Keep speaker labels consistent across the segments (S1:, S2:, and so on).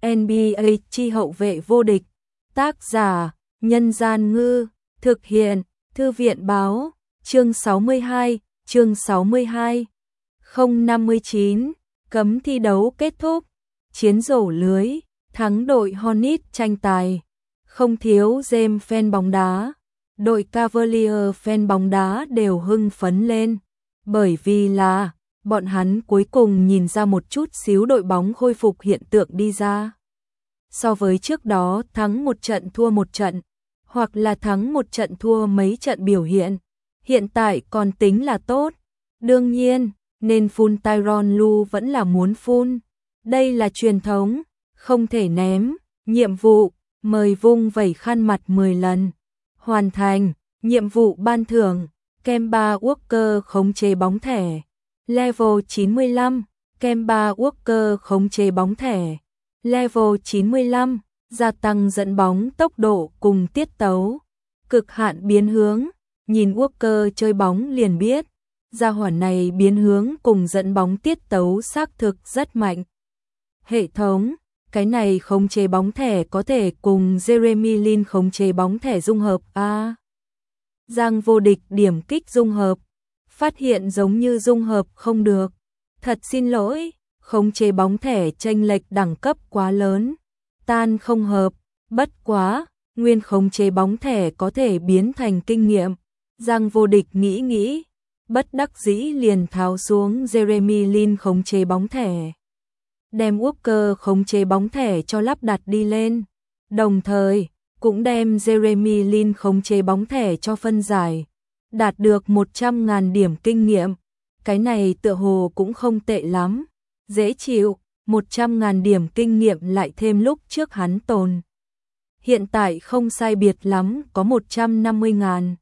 S1: NBA chi hậu vệ vô địch. Tác giả: Nhân Gian Ngư. Thực hiện: Thư viện Báo. Chương 62. Chương 62. 059. Cấm thi đấu kết thúc. Chiến rổ lưới. Thắng đội Hornets tranh tài. Không thiếu James fan bóng đá. Đội Cavaliers fan bóng đá đều hưng phấn lên. Bởi vì là bọn hắn cuối cùng nhìn ra một chút xíu đội bóng khôi phục hiện tượng đi ra. So với trước đó thắng một trận thua một trận, hoặc là thắng một trận thua mấy trận biểu hiện tại còn tính là tốt. Đương nhiên, nên phun Tyronn Lue vẫn là muốn phun. Đây là truyền thống, không thể ném. Nhiệm vụ: mời vung vẩy khăn mặt 10 lần. Hoàn thành. Nhiệm vụ ban thưởng: Kemba Walker khống chế bóng thẻ. Level 95. Kemba Walker khống chế bóng thẻ. Level 95. Gia tăng dẫn bóng tốc độ cùng tiết tấu. Cực hạn biến hướng. Nhìn Walker chơi bóng liền biết, gia hỏa này biến hướng cùng dẫn bóng tiết tấu xác thực rất mạnh. Hệ thống: cái này khống chế bóng thẻ có thể cùng Jeremy Lin khống chế bóng thẻ dung hợp a. Giang vô địch điểm kích dung hợp. Phát hiện giống như dung hợp không được. Thật xin lỗi, khống chế bóng thẻ chênh lệch đẳng cấp quá lớn. Tan không hợp, bất quá, nguyên khống chế bóng thẻ có thể biến thành kinh nghiệm. Giang vô địch nghĩ, bất đắc dĩ liền tháo xuống Jeremy Lin khống chế bóng thẻ. Đem Walker khống chế bóng thẻ cho lắp đặt đi lên. Đồng thời, cũng đem Jeremy Lin khống chế bóng thẻ cho phân giải. Đạt được 100.000 điểm kinh nghiệm. Cái này tựa hồ cũng không tệ lắm. Dễ chịu, 100.000 điểm kinh nghiệm lại thêm lúc trước hắn tồn. Hiện tại không sai biệt lắm, có 150.000.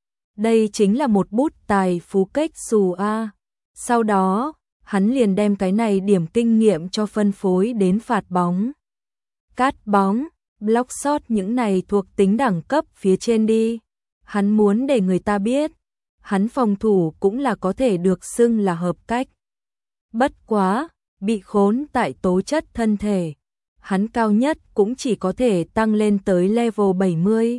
S1: Đây chính là một bút tài phú cách xù a. Sau đó, hắn liền đem cái này điểm kinh nghiệm cho phân phối đến phạt bóng, cát bóng, block shot, những này thuộc tính đẳng cấp phía trên đi. Hắn muốn để người ta biết, hắn phòng thủ cũng là có thể được xưng là hợp cách. Bất quá, bị khốn tại tố chất thân thể, hắn cao nhất cũng chỉ có thể tăng lên tới level 70.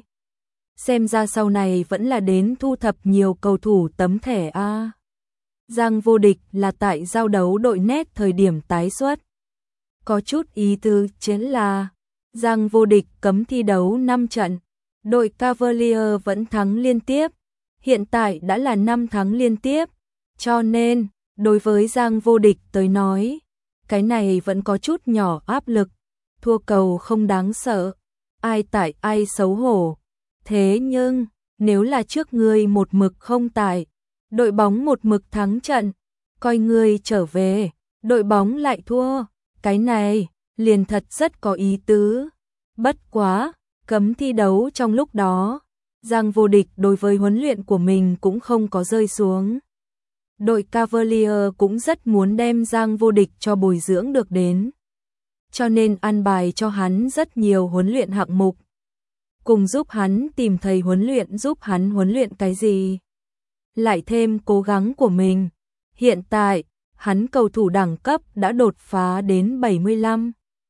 S1: Xem ra sau này vẫn là đến thu thập nhiều cầu thủ tấm thẻ a. Giang vô địch là tại giao đấu đội nét thời điểm tái xuất. Có chút ý tứ chính là Giang vô địch cấm thi đấu 5 trận, đội Cavaliers vẫn thắng liên tiếp, hiện tại đã là 5 thắng liên tiếp, cho nên đối với Giang vô địch tới nói, cái này vẫn có chút nhỏ áp lực, thua cầu không đáng sợ, ai tại ai xấu hổ. Thế nhưng, nếu là trước ngươi một mực không tại, đội bóng một mực thắng trận, coi ngươi trở về, đội bóng lại thua, cái này liền thật rất có ý tứ. Bất quá, cấm thi đấu trong lúc đó, Giang vô địch đối với huấn luyện của mình cũng không có rơi xuống. Đội Cavaliers cũng rất muốn đem Giang vô địch cho bồi dưỡng được đến, cho nên an bài cho hắn rất nhiều huấn luyện hạng mục, cùng giúp hắn tìm thầy huấn luyện giúp hắn huấn luyện cái gì. Lại thêm cố gắng của mình, hiện tại, hắn cầu thủ đẳng cấp đã đột phá đến 75.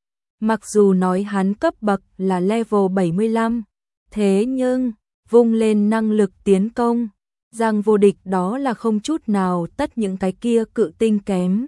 S1: Mặc dù nói hắn cấp bậc là level 75, thế nhưng, vung lên năng lực tiến công, Giang vô địch đó là không chút nào tất những cái kia cự tinh kém.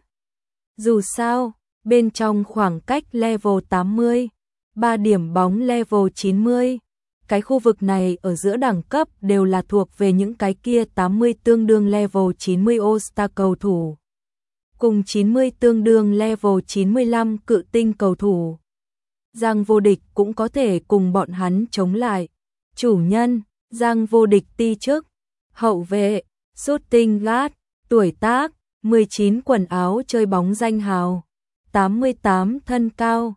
S1: Dù sao, bên trong khoảng cách level 80, 3 điểm bóng level 90, cái khu vực này ở giữa đẳng cấp đều là thuộc về những cái kia 80 tương đương level 90 All-Star cầu thủ, cùng 90 tương đương level 95 cự tinh cầu thủ. Giang vô địch cũng có thể cùng bọn hắn chống lại. Chủ nhân: Giang vô địch ti chức. Hậu vệ: shooting guard. Tuổi tác: 19. Quần áo chơi bóng danh hào: 88. Thân cao: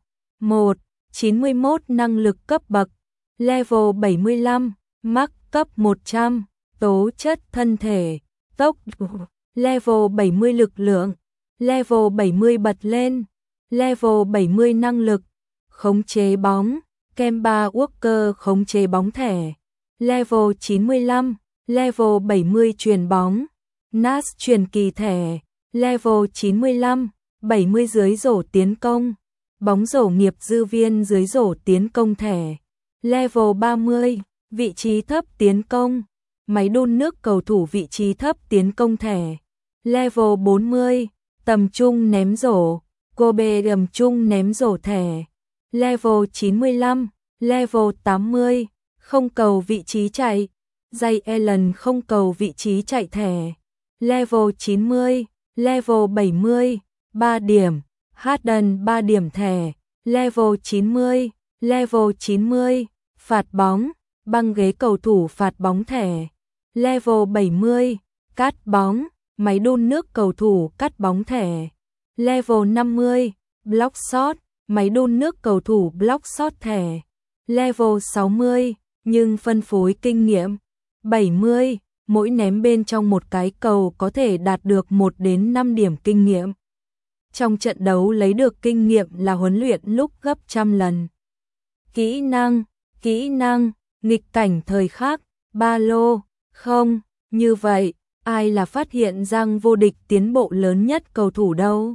S1: 1,91. Năng lực cấp bậc: level 75. Max cấp 100. Tố chất thân thể: tốc độ, level 70. Lực lượng: level 70 bật lên, level 70. Năng lực: khống chế bóng: Kemba Walker khống chế bóng thẻ, level 95, level 70. Chuyền bóng: Nash truyền kỳ thẻ, level 95, 70. Dưới rổ tiến công: bóng rổ nghiệp dư viên dưới rổ tiến công thẻ. Level 30, vị trí thấp tiến công. Máy đun nước cầu thủ vị trí thấp tiến công thẻ. Level 40, tầm trung ném rổ. Kobe tầm trung ném rổ thẻ. Level 95, level 80, không cầu vị trí chạy. Jay Allen không cầu vị trí chạy thẻ. Level 90, level 70, 3 điểm. Harden 3 điểm thẻ. Level 90, level 90, phạt bóng, băng ghế cầu thủ phạt bóng thẻ. Level 70, cắt bóng, máy đun nước cầu thủ cắt bóng thẻ. Level 50, block shot, máy đun nước cầu thủ block shot thẻ. Level 60, nhưng phân phối kinh nghiệm. 70, mỗi ném bên trong một cái cầu có thể đạt được 1 đến 5 điểm kinh nghiệm. Trong trận đấu lấy được kinh nghiệm là huấn luyện lúc gấp trăm lần. Kỹ năng, nghịch cảnh thời khắc, ba lô, không, như vậy, ai là phát hiện Giang vô địch tiến bộ lớn nhất cầu thủ đâu?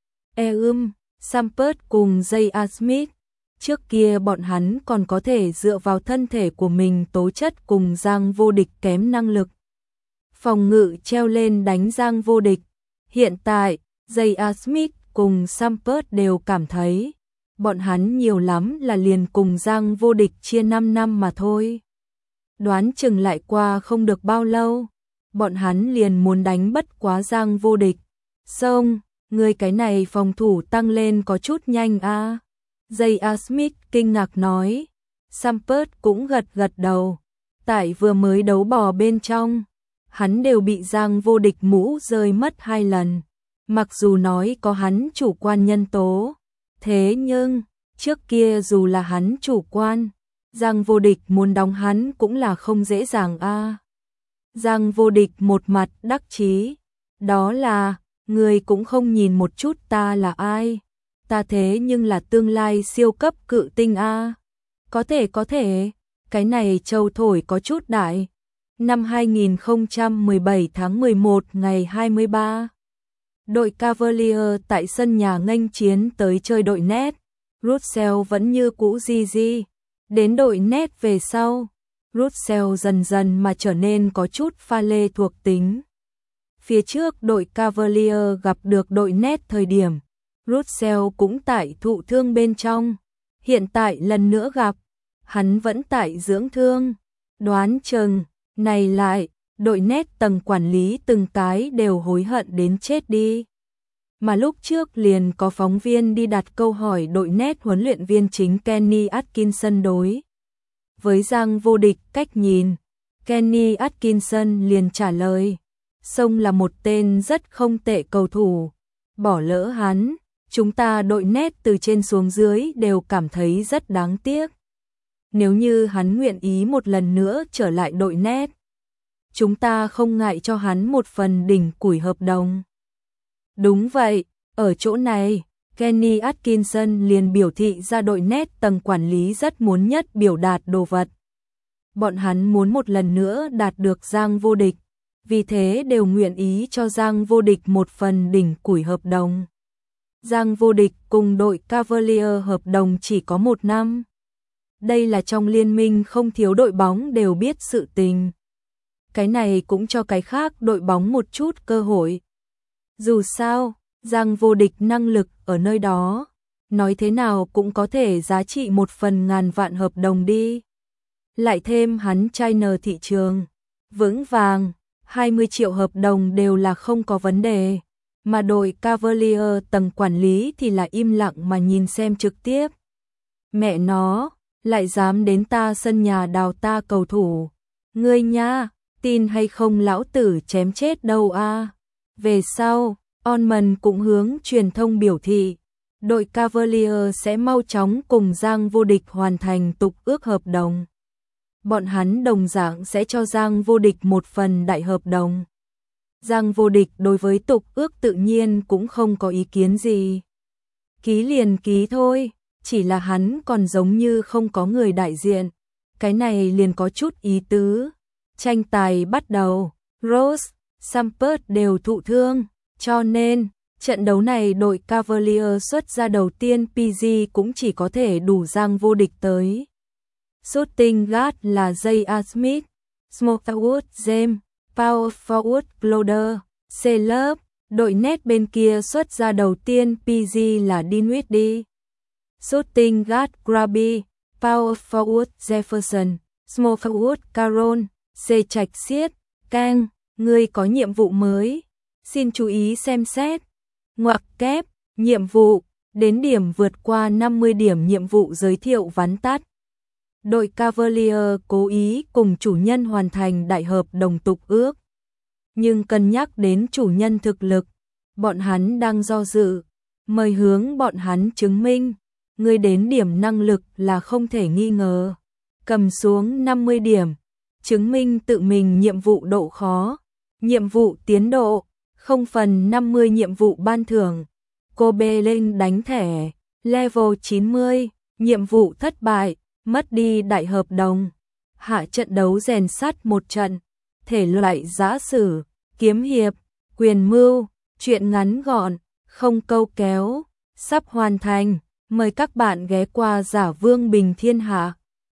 S1: Sampert cùng J.R. Smith. Trước kia bọn hắn còn có thể dựa vào thân thể của mình tố chất cùng Giang vô địch kém năng lực. Phòng ngự treo lên đánh Giang vô địch. Hiện tại, J.R. Smith cùng Sampert đều cảm thấy bọn hắn nhiều lắm là liền cùng Giang vô địch chia 5 năm mà thôi. Đoán chừng lại qua không được bao lâu, bọn hắn liền muốn đánh bất quá Giang vô địch. Xong, người cái này phòng thủ tăng lên có chút nhanh a. J.R. Smith kinh ngạc nói. Sampert cũng gật đầu. Tại vừa mới đấu bò bên trong, hắn đều bị Giang vô địch mũ rơi mất 2 lần. Mặc dù nói có hắn chủ quan nhân tố, thế nhưng, trước kia dù là hắn chủ quan, Giang vô địch muốn đóng hắn cũng là không dễ dàng a. Giang vô địch một mặt đắc chí, đó là, người cũng không nhìn một chút ta là ai. Ta thế nhưng là tương lai siêu cấp cự tinh a. Có thể, cái này châu thổi có chút đại. Năm 2017 tháng 11 ngày 23, đội Cavalier tại sân nhà nghênh chiến tới chơi đội Nets. Russell vẫn như cũ Gigi. Đến đội Nets về sau, Russell dần dần mà trở nên có chút pha lê thuộc tính. Phía trước đội Cavalier gặp được đội Nets thời điểm, Russell cũng tại thụ thương bên trong. Hiện tại lần nữa gặp, hắn vẫn tại dưỡng thương. Đoán chừng, này lại, đội Nets tầng quản lý từng cái đều hối hận đến chết đi. Mà lúc trước liền có phóng viên đi đặt câu hỏi đội Nets huấn luyện viên chính Kenny Atkinson đối với Giang vô địch cách nhìn. Kenny Atkinson liền trả lời, Sông là một tên rất không tệ cầu thủ. Bỏ lỡ hắn, chúng ta đội Nets từ trên xuống dưới đều cảm thấy rất đáng tiếc. Nếu như hắn nguyện ý một lần nữa trở lại đội Nets, chúng ta không ngại cho hắn một phần đỉnh củi hợp đồng. Đúng vậy, ở chỗ này, Kenny Atkinson liền biểu thị ra đội Nets tầng quản lý rất muốn nhất biểu đạt đồ vật. Bọn hắn muốn một lần nữa đạt được Giang vô địch, vì thế đều nguyện ý cho Giang vô địch một phần đỉnh củi hợp đồng. Giang vô địch cùng đội Cavalier hợp đồng chỉ có 1 năm. Đây là trong liên minh không thiếu đội bóng đều biết sự tình. Cái này cũng cho cái khác đội bóng một chút cơ hội. Dù sao, Giang vô địch năng lực ở nơi đó, nói thế nào cũng có thể giá trị 1 phần ngàn vạn hợp đồng đi. Lại thêm hắn China thị trường vững vàng, 20 triệu hợp đồng đều là không có vấn đề. Mà đội Cavalier tầng quản lý thì là im lặng mà nhìn xem trực tiếp. Mẹ nó, lại dám đến ta sân nhà đào ta cầu thủ. Ngươi nha, tin hay không lão tử chém chết đâu a. Về sau, Onman cũng hướng truyền thông biểu thị, đội Cavalier sẽ mau chóng cùng Giang vô địch hoàn thành tục ước hợp đồng. Bọn hắn đồng dạng sẽ cho Giang vô địch một phần đại hợp đồng. Giang vô địch đối với tục ước tự nhiên cũng không có ý kiến gì. Ký liền ký thôi, chỉ là hắn còn giống như không có người đại diện. Cái này liền có chút ý tứ. Tranh tài bắt đầu, Rose, Sampert đều thụ thương, cho nên Trận đấu này đội Cavalier xuất ra đầu tiên PG cũng chỉ có thể đủ răng vô địch tới. Shooting guard là J.R. Smith, Smallwood James, Power forward Cloder, C-Love. Đội net bên kia xuất ra đầu tiên PG là Dinwiddie. Shooting guard Grabby, Power forward Jefferson, Small forward Carroll, C. Trạch Siết, Kang, người có nhiệm vụ mới. Xin chú ý xem xét. Ngoặc kép, nhiệm vụ, đến điểm vượt qua 50 điểm nhiệm vụ giới thiệu vắn tắt. Đội Cavalier cố ý cùng chủ nhân hoàn thành đại hợp đồng tục ước. Nhưng cân nhắc đến chủ nhân thực lực, bọn hắn đang do dự, mời hướng bọn hắn chứng minh, người đến điểm năng lực là không thể nghi ngờ. Cầm xuống 50 điểm, chứng minh tự mình nhiệm vụ độ khó, nhiệm vụ tiến độ, 0/50 nhiệm vụ ban thưởng. Kobe Linh đánh thẻ, level 90, nhiệm vụ thất bại, mất đi đại hợp đồng. Hạ trận đấu rèn sắt một trận, thể loại giã sử, kiếm hiệp, quyền mưu, truyện ngắn gọn, không câu kéo, sắp hoàn thành. Mời các bạn ghé qua Giả Vương Bình Thiên Hạ.